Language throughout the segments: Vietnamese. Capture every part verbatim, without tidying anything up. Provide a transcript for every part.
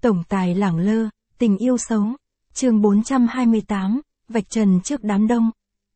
Tổng tài lẳng lơ, tình yêu xấu. Chương bốn trăm hai mươi tám, vạch trần trước đám đông.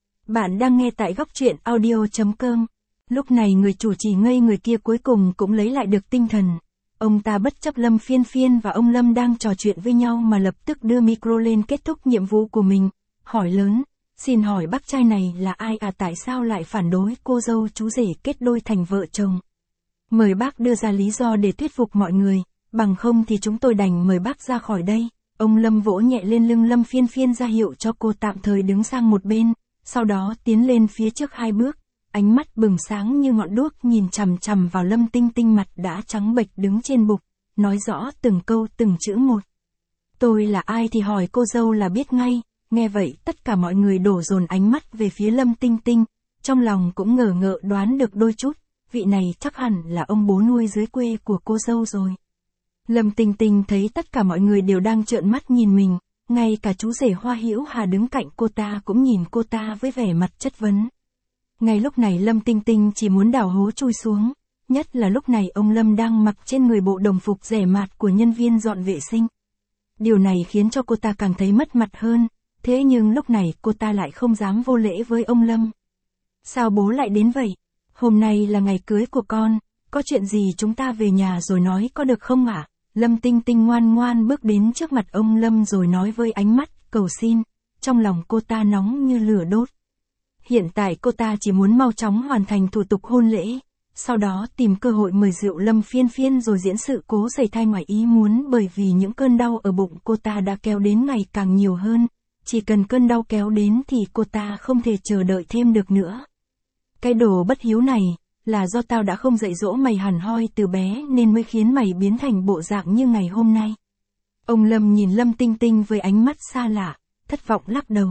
Bạn đang nghe tại góc truyện audio chấm com. Lúc này người chủ trì ngây người kia cuối cùng cũng lấy lại được tinh thần. Ông ta bất chấp Lâm Phiên Phiên và ông Lâm đang trò chuyện với nhau mà lập tức đưa micro lên kết thúc nhiệm vụ của mình. Hỏi lớn, xin hỏi bác trai này là ai à, tại sao lại phản đối cô dâu chú rể kết đôi thành vợ chồng? Mời bác đưa ra lý do để thuyết phục mọi người, bằng không thì chúng tôi đành mời bác ra khỏi đây. Ông Lâm vỗ nhẹ lên lưng Lâm Phiên Phiên ra hiệu cho cô tạm thời đứng sang một bên, sau đó tiến lên phía trước hai bước, ánh mắt bừng sáng như ngọn đuốc nhìn chằm chằm vào Lâm Tinh Tinh mặt đã trắng bệch đứng trên bục, nói rõ từng câu từng chữ một. Tôi là ai thì hỏi cô dâu là biết ngay. Nghe vậy tất cả mọi người đổ dồn ánh mắt về phía Lâm Tinh Tinh, trong lòng cũng ngờ ngợ đoán được đôi chút, vị này chắc hẳn là ông bố nuôi dưới quê của cô dâu rồi. Lâm Tinh Tinh thấy tất cả mọi người đều đang trợn mắt nhìn mình, ngay cả chú rể Hoa Hữu Hà đứng cạnh cô ta cũng nhìn cô ta với vẻ mặt chất vấn. Ngay lúc này Lâm Tinh Tinh chỉ muốn đào hố chui xuống, nhất là lúc này ông Lâm đang mặc trên người bộ đồng phục rẻ mạt của nhân viên dọn vệ sinh. Điều này khiến cho cô ta càng thấy mất mặt hơn, thế nhưng lúc này cô ta lại không dám vô lễ với ông Lâm. Sao bố lại đến vậy? Hôm nay là ngày cưới của con, có chuyện gì chúng ta về nhà rồi nói có được không ạ? Lâm Tinh Tinh ngoan ngoan bước đến trước mặt ông Lâm rồi nói với ánh mắt cầu xin, trong lòng cô ta nóng như lửa đốt. Hiện tại cô ta chỉ muốn mau chóng hoàn thành thủ tục hôn lễ, sau đó tìm cơ hội mời rượu Lâm Phiên Phiên rồi diễn sự cố sẩy thai ngoài ý muốn, bởi vì những cơn đau ở bụng cô ta đã kéo đến ngày càng nhiều hơn, chỉ cần cơn đau kéo đến thì cô ta không thể chờ đợi thêm được nữa. Cái đồ bất hiếu này, là do tao đã không dạy dỗ mày hẳn hoi từ bé nên mới khiến mày biến thành bộ dạng như ngày hôm nay. Ông Lâm nhìn Lâm Tinh Tinh với ánh mắt xa lạ, thất vọng lắc đầu.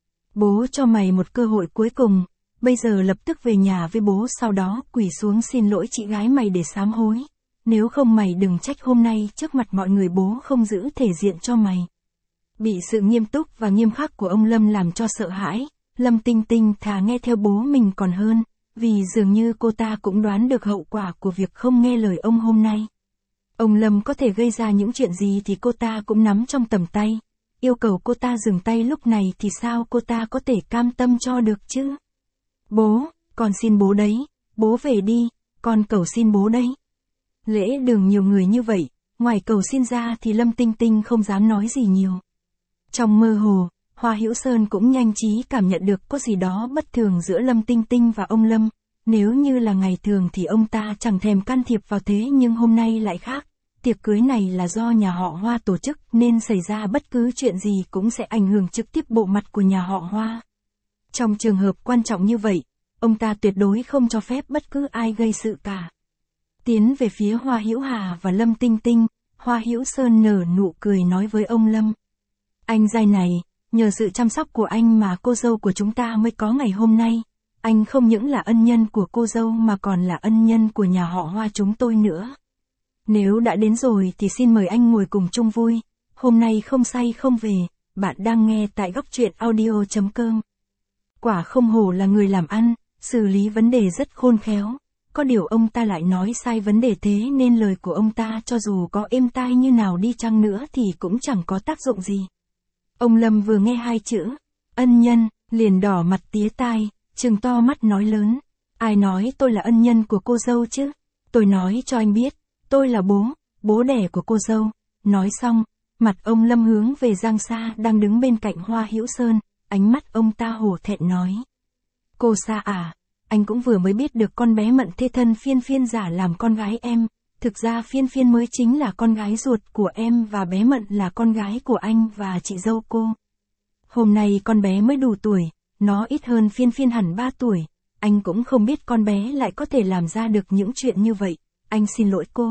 Bố cho mày một cơ hội cuối cùng, bây giờ lập tức về nhà với bố, sau đó quỳ xuống xin lỗi chị gái mày để sám hối. Nếu không mày đừng trách hôm nay trước mặt mọi người bố không giữ thể diện cho mày. Bị sự nghiêm túc và nghiêm khắc của ông Lâm làm cho sợ hãi, Lâm Tinh Tinh thà nghe theo bố mình còn hơn, vì dường như cô ta cũng đoán được hậu quả của việc không nghe lời ông hôm nay. Ông Lâm có thể gây ra những chuyện gì thì cô ta cũng nắm trong tầm tay, yêu cầu cô ta dừng tay lúc này thì sao cô ta có thể cam tâm cho được chứ? Bố, con xin bố đấy, bố về đi, con cầu xin bố đấy. Lễ đường nhiều người như vậy, ngoài cầu xin ra thì Lâm Tinh Tinh không dám nói gì nhiều. Trong mơ hồ, Hoa Hữu Sơn cũng nhanh trí cảm nhận được có gì đó bất thường giữa Lâm Tinh Tinh và ông Lâm. Nếu như là ngày thường thì ông ta chẳng thèm can thiệp vào, thế nhưng hôm nay lại khác. Tiệc cưới này là do nhà họ Hoa tổ chức nên xảy ra bất cứ chuyện gì cũng sẽ ảnh hưởng trực tiếp bộ mặt của nhà họ Hoa. Trong trường hợp quan trọng như vậy, ông ta tuyệt đối không cho phép bất cứ ai gây sự cả. Tiến về phía Hoa Hữu Hà và Lâm Tinh Tinh, Hoa Hữu Sơn nở nụ cười nói với ông Lâm. Anh giai này, nhờ sự chăm sóc của anh mà cô dâu của chúng ta mới có ngày hôm nay. Anh không những là ân nhân của cô dâu mà còn là ân nhân của nhà họ Hoa chúng tôi nữa. Nếu đã đến rồi thì xin mời anh ngồi cùng chung vui. Hôm nay không say không về. Bạn đang nghe tại góc truyện audio chấm com. Quả không hổ là người làm ăn, xử lý vấn đề rất khôn khéo. Có điều ông ta lại nói sai vấn đề, thế nên lời của ông ta cho dù có êm tai như nào đi chăng nữa thì cũng chẳng có tác dụng gì. Ông Lâm vừa nghe hai chữ ân nhân, liền đỏ mặt tía tai, trừng to mắt nói lớn. Ai nói tôi là ân nhân của cô dâu chứ? Tôi nói cho anh biết, tôi là bố, bố đẻ của cô dâu. Nói xong, mặt ông Lâm hướng về Giang Sa đang đứng bên cạnh Hoa Hữu Sơn, ánh mắt ông ta hổ thẹn nói. Cô Sa à, anh cũng vừa mới biết được con bé Mận thê thân Phiên Phiên giả làm con gái em. Thực ra Phiên Phiên mới chính là con gái ruột của em và bé Mận là con gái của anh và chị dâu cô. Hôm nay con bé mới đủ tuổi, nó ít hơn Phiên Phiên hẳn ba tuổi. Anh cũng không biết con bé lại có thể làm ra được những chuyện như vậy. Anh xin lỗi cô.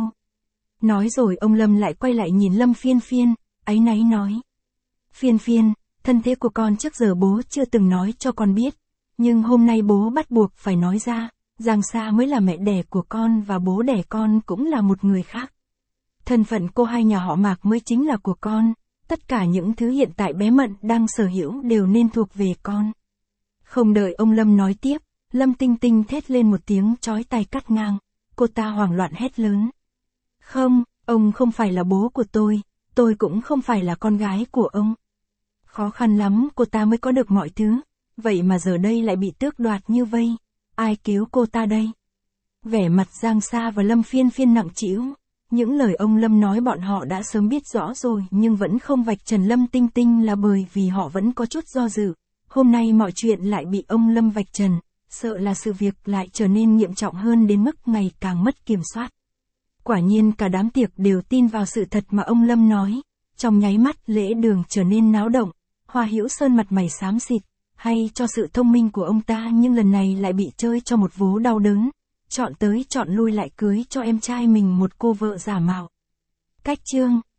Nói rồi ông Lâm lại quay lại nhìn Lâm Phiên Phiên, áy náy nói. Phiên Phiên, thân thế của con trước giờ bố chưa từng nói cho con biết. Nhưng hôm nay bố bắt buộc phải nói ra. Giang Sa mới là mẹ đẻ của con và bố đẻ con cũng là một người khác. Thân phận cô hai nhà họ Mạc mới chính là của con. Tất cả những thứ hiện tại bé Mận đang sở hữu đều nên thuộc về con. Không đợi ông Lâm nói tiếp, Lâm Tinh Tinh thét lên một tiếng chói tai cắt ngang. Cô ta hoảng loạn hét lớn. Không, ông không phải là bố của tôi. tôi cũng không phải là con gái của ông. Khó khăn lắm cô ta mới có được mọi thứ, vậy mà giờ đây lại bị tước đoạt như vây. Ai cứu cô ta đây? Vẻ mặt Giang Sa và Lâm Phiên Phiên nặng trĩu. Những lời ông Lâm nói bọn họ đã sớm biết rõ rồi nhưng vẫn không vạch trần Lâm Tinh Tinh là bởi vì họ vẫn có chút do dự. Hôm nay mọi chuyện lại bị ông Lâm vạch trần, sợ là sự việc lại trở nên nghiêm trọng hơn đến mức ngày càng mất kiểm soát. Quả nhiên cả đám tiệc đều tin vào sự thật mà ông Lâm nói. Trong nháy mắt lễ đường trở nên náo động. Hoa Hữu Sơn mặt mày xám xịt, hay cho sự thông minh của ông ta nhưng lần này lại bị chơi cho một vố đau đớn. Chọn tới chọn lui lại cưới cho em trai mình một cô vợ giả mạo. Cách chương